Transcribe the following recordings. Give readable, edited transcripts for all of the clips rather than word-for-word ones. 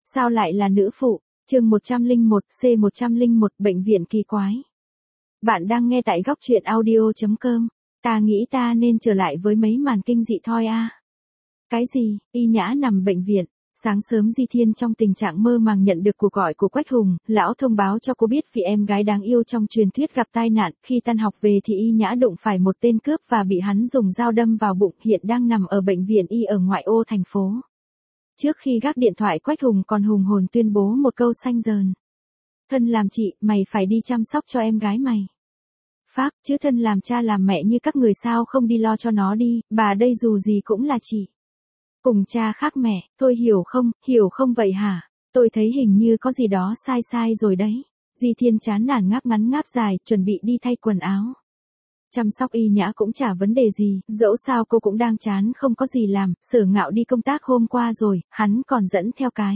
Sao lại là nữ phụ? Chương 101, C101, bệnh viện kỳ quái. Bạn đang nghe tại góc truyện audio.com. Ta nghĩ ta nên trở lại với mấy màn kinh dị thôi a. Cái gì? Y Nhã nằm bệnh viện. Sáng sớm Di Thiên trong tình trạng mơ màng nhận được cuộc gọi của Quách Hùng, lão thông báo cho cô biết vì em gái đáng yêu trong truyền thuyết gặp tai nạn, khi tan học về thì Y Nhã đụng phải một tên cướp và bị hắn dùng dao đâm vào bụng, hiện đang nằm ở bệnh viện Y ở ngoại ô thành phố. Trước khi gác điện thoại Quách Hùng còn hùng hồn tuyên bố một câu xanh dờn. Thân làm chị, mày phải đi chăm sóc cho em gái mày. Phác, chứ thân làm cha làm mẹ như các người sao không đi lo cho nó đi, bà đây dù gì cũng là chị. Cùng cha khác mẹ, tôi hiểu không vậy hả? Tôi thấy hình như có gì đó sai rồi đấy. Di Thiên chán nản ngáp ngắn ngáp dài, chuẩn bị đi thay quần áo. Chăm sóc Y Nhã cũng chả vấn đề gì, dẫu sao cô cũng đang chán không có gì làm, Sở Ngạo đi công tác hôm qua rồi, hắn còn dẫn theo cái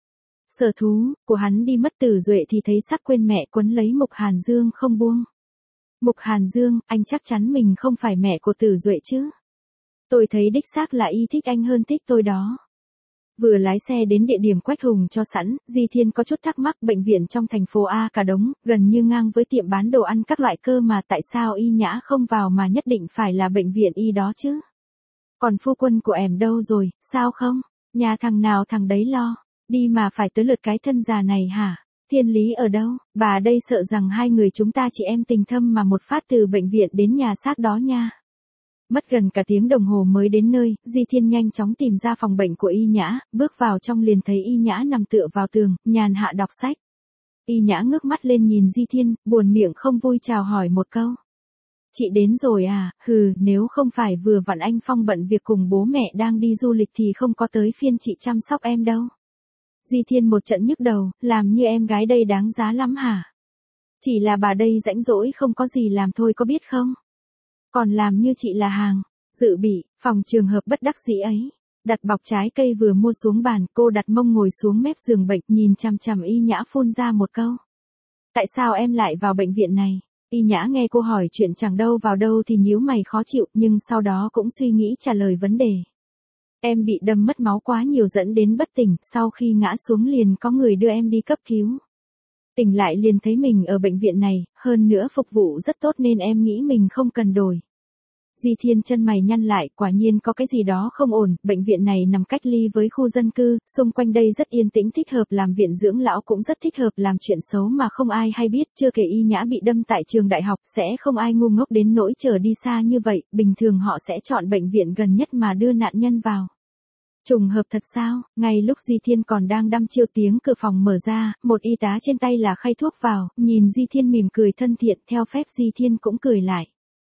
sở thú của hắn đi mất Tử Duệ thì thấy sắc quên mẹ quấn lấy Mục Hàn Dương không buông. Mục Hàn Dương, anh chắc chắn mình không phải mẹ của Tử Duệ chứ? Tôi thấy đích xác là y thích anh hơn thích tôi đó. Vừa lái xe đến địa điểm Quách Hùng cho sẵn, Di Thiên có chút thắc mắc, bệnh viện trong thành phố A cả đống, gần như ngang với tiệm bán đồ ăn các loại cơ mà tại sao Y Nhã không vào mà nhất định phải là bệnh viện Y đó chứ? Còn phu quân của em đâu rồi, sao không? Nhà thằng nào thằng đấy lo, đi mà phải tới lượt cái thân già này hả? Thiên Lý ở đâu? Bà đây sợ rằng hai người chúng ta chị em tình thâm mà một phát từ bệnh viện đến nhà xác đó nha. Mất gần cả tiếng đồng hồ mới đến nơi, Di Thiên nhanh chóng tìm ra phòng bệnh của Y Nhã, bước vào trong liền thấy Y Nhã nằm tựa vào tường, nhàn hạ đọc sách. Y Nhã ngước mắt lên nhìn Di Thiên, buồn miệng không vui chào hỏi một câu. Chị đến rồi à? Nếu không phải vừa vặn anh Phong bận việc cùng bố mẹ đang đi du lịch thì không có tới phiên chị chăm sóc em đâu. Di Thiên một trận nhức đầu, làm như em gái đây đáng giá lắm hả? Chỉ là bà đây rãnh rỗi không có gì làm thôi có biết không? Còn làm như chị là hàng dự bị, phòng trường hợp bất đắc dĩ ấy. Đặt bọc trái cây vừa mua xuống bàn, cô đặt mông ngồi xuống mép giường bệnh, nhìn chằm chằm Y Nhã phun ra một câu. Tại sao em lại vào bệnh viện này? Y Nhã nghe cô hỏi chuyện chẳng đâu vào đâu thì nhíu mày khó chịu, nhưng sau đó cũng suy nghĩ trả lời vấn đề. Em bị đâm mất máu quá nhiều dẫn đến bất tỉnh, sau khi ngã xuống liền có người đưa em đi cấp cứu. Tỉnh lại liền thấy mình ở bệnh viện này, hơn nữa phục vụ rất tốt nên em nghĩ mình không cần đổi. Di Thiên chân mày nhăn lại, quả nhiên có cái gì đó không ổn, bệnh viện này nằm cách ly với khu dân cư, xung quanh đây rất yên tĩnh, thích hợp làm viện dưỡng lão, cũng rất thích hợp làm chuyện xấu mà không ai hay biết, chưa kể Y Nhã bị đâm tại trường đại học, sẽ không ai ngu ngốc đến nỗi chờ đi xa như vậy, bình thường họ sẽ chọn bệnh viện gần nhất mà đưa nạn nhân vào. Trùng hợp thật sao? Ngay lúc Di Thiên còn đang đăm chiêu tiếng cửa phòng mở ra, một y tá trên tay là khay thuốc vào, nhìn Di Thiên mỉm cười thân thiện, theo phép Di Thiên cũng cười lại.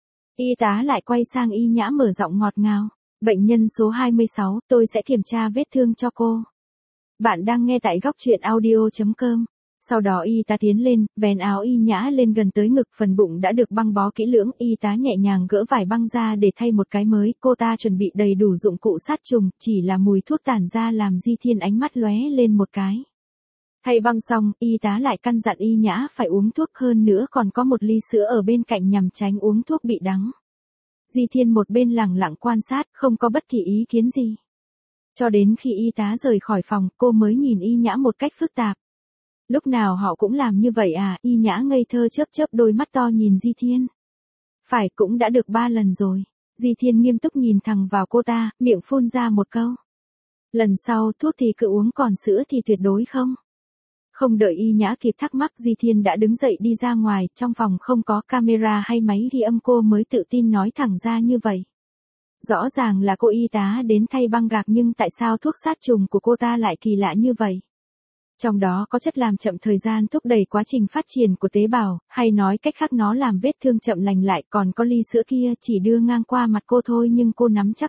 Y tá lại quay sang Y Nhã mở giọng ngọt ngào. Bệnh nhân số 26, tôi sẽ kiểm tra vết thương cho cô. Bạn đang nghe tại góc truyện audio.com. Sau đó y tá tiến lên, vén áo Y Nhã lên gần tới ngực, phần bụng đã được băng bó kỹ lưỡng, y tá nhẹ nhàng gỡ vải băng ra để thay một cái mới, cô ta chuẩn bị đầy đủ dụng cụ sát trùng, chỉ là mùi thuốc tản ra làm Di Thiên ánh mắt lóe lên một cái. Thay băng xong, y tá lại căn dặn Y Nhã phải uống thuốc, hơn nữa còn có một ly sữa ở bên cạnh nhằm tránh uống thuốc bị đắng. Di Thiên một bên lẳng lặng quan sát, không có bất kỳ ý kiến gì. Cho đến khi y tá rời khỏi phòng, cô mới nhìn Y Nhã một cách phức tạp. Lúc nào họ cũng làm như vậy à? Y Nhã ngây thơ chớp đôi mắt to nhìn Di Thiên. Phải, cũng đã được 3 lần rồi. Di Thiên nghiêm túc nhìn thẳng vào cô ta, miệng phun ra một câu. Lần sau thuốc thì cứ uống, còn sữa thì tuyệt đối không. Không đợi Y Nhã kịp thắc mắc, Di Thiên đã đứng dậy đi ra ngoài, trong phòng không có camera hay máy ghi âm, cô mới tự tin nói thẳng ra như vậy. Rõ ràng là cô y tá đến thay băng gạc, nhưng tại sao thuốc sát trùng của cô ta lại kỳ lạ như vậy? Trong đó có chất làm chậm thời gian, thúc đẩy quá trình phát triển của tế bào, hay nói cách khác nó làm vết thương chậm lành lại, còn có ly sữa kia chỉ đưa ngang qua mặt cô thôi nhưng cô nắm chắc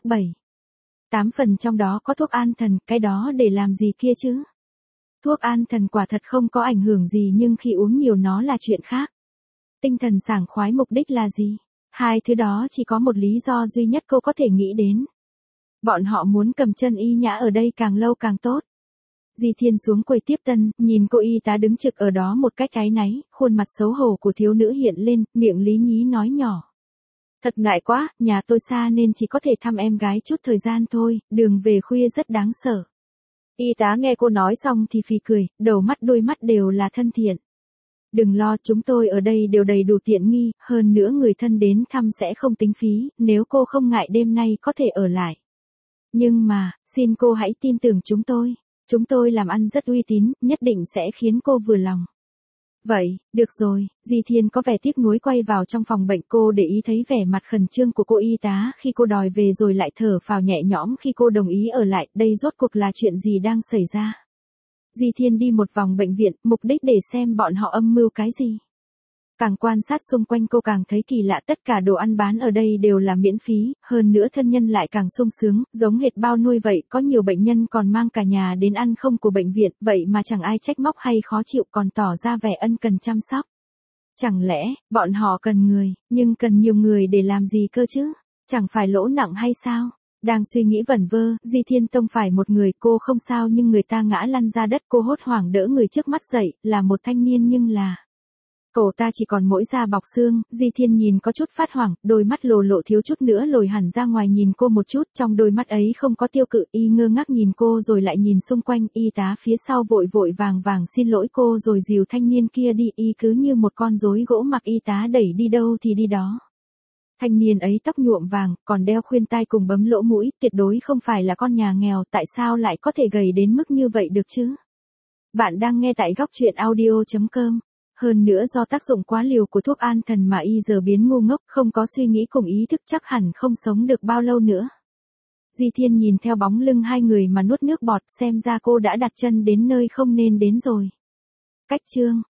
7-8 phần trong đó có thuốc an thần, cái đó để làm gì kia chứ? Thuốc an thần quả thật không có ảnh hưởng gì nhưng khi uống nhiều nó là chuyện khác. Tinh thần sảng khoái, mục đích là gì? Hai thứ đó chỉ có một lý do duy nhất cô có thể nghĩ đến. Bọn họ muốn cầm chân Y Nhã ở đây càng lâu càng tốt. Di Thiên xuống quầy tiếp tân, nhìn cô y tá đứng trực ở đó một cách áy náy, khuôn mặt xấu hổ của thiếu nữ hiện lên, miệng lý nhí nói nhỏ. Thật ngại quá, nhà tôi xa nên chỉ có thể thăm em gái chút thời gian thôi, đường về khuya rất đáng sợ. Y tá nghe cô nói xong thì phì cười, đầu mắt đôi mắt đều là thân thiện. Đừng lo, chúng tôi ở đây đều đầy đủ tiện nghi, hơn nữa người thân đến thăm sẽ không tính phí, nếu cô không ngại đêm nay có thể ở lại. Nhưng mà, xin cô hãy tin tưởng chúng tôi làm ăn rất uy tín, nhất định sẽ khiến cô vừa lòng. Vậy, được rồi, Di Thiên có vẻ tiếc nuối quay vào trong phòng bệnh, cô để ý thấy vẻ mặt khẩn trương của cô y tá khi cô đòi về rồi lại thở phào nhẹ nhõm khi cô đồng ý ở lại, đây rốt cuộc là chuyện gì đang xảy ra. Di Thiên đi một vòng bệnh viện, mục đích để xem bọn họ âm mưu cái gì. Càng quan sát xung quanh cô càng thấy kỳ lạ, tất cả đồ ăn bán ở đây đều là miễn phí, hơn nữa thân nhân lại càng sung sướng, giống hệt bao nuôi vậy, có nhiều bệnh nhân còn mang cả nhà đến ăn không của bệnh viện, vậy mà chẳng ai trách móc hay khó chịu, còn tỏ ra vẻ ân cần chăm sóc. Chẳng lẽ, bọn họ cần người, nhưng cần nhiều người để làm gì cơ chứ? Chẳng phải lỗ nặng hay sao? Đang suy nghĩ vẩn vơ, Di Thiên tông phải một người, cô không sao nhưng người ta ngã lăn ra đất, cô hốt hoảng đỡ người trước mắt dậy, là một thanh niên nhưng là... Cổ ta chỉ còn mỗi da bọc xương, Di Thiên nhìn có chút phát hoảng, đôi mắt lồ lộ thiếu chút nữa lồi hẳn ra ngoài nhìn cô một chút, trong đôi mắt ấy không có tiêu cự, y ngơ ngác nhìn cô rồi lại nhìn xung quanh, y tá phía sau vội vội vàng vàng xin lỗi cô rồi dìu thanh niên kia đi, y cứ như một con rối gỗ mặc y tá đẩy đi đâu thì đi đó. Thanh niên ấy tóc nhuộm vàng, còn đeo khuyên tai cùng bấm lỗ mũi, tuyệt đối không phải là con nhà nghèo, tại sao lại có thể gầy đến mức như vậy được chứ? Bạn đang nghe tại góc truyện audio.com. Hơn nữa do tác dụng quá liều của thuốc an thần mà y giờ biến ngu ngốc, không có suy nghĩ cùng ý thức, chắc hẳn không sống được bao lâu nữa. Di Thiên nhìn theo bóng lưng hai người mà nuốt nước bọt, xem ra cô đã đặt chân đến nơi không nên đến rồi. Cách chương